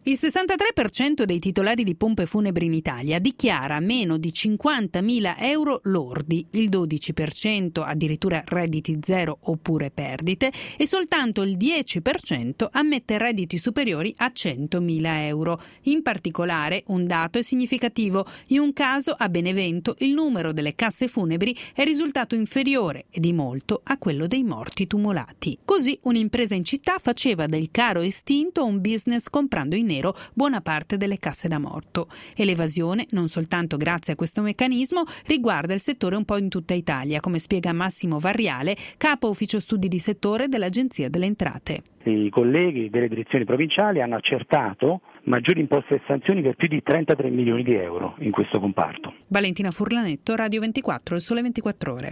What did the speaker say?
Il 63% dei titolari di pompe funebri in Italia dichiara meno di 50.000 euro lordi, il 12% addirittura redditi zero oppure perdite e soltanto il 10% ammette redditi superiori a 100.000 euro. In particolare, un dato è significativo. In un caso, a Benevento, il numero delle casse funebri è risultato inferiore e di molto a quello dei morti tumulati. Così un'impresa in città faceva del caro estinto un business comprando in nero buona parte delle casse da morto. E l'evasione, non soltanto grazie a questo meccanismo, riguarda il settore un po' in tutta Italia, come spiega Massimo Varriale, capo ufficio studi di settore dell'Agenzia delle Entrate. I colleghi delle direzioni provinciali hanno accertato maggiori imposte e sanzioni per più di 33 milioni di euro in questo comparto. Valentina Furlanetto, Radio 24, Il Sole 24 Ore.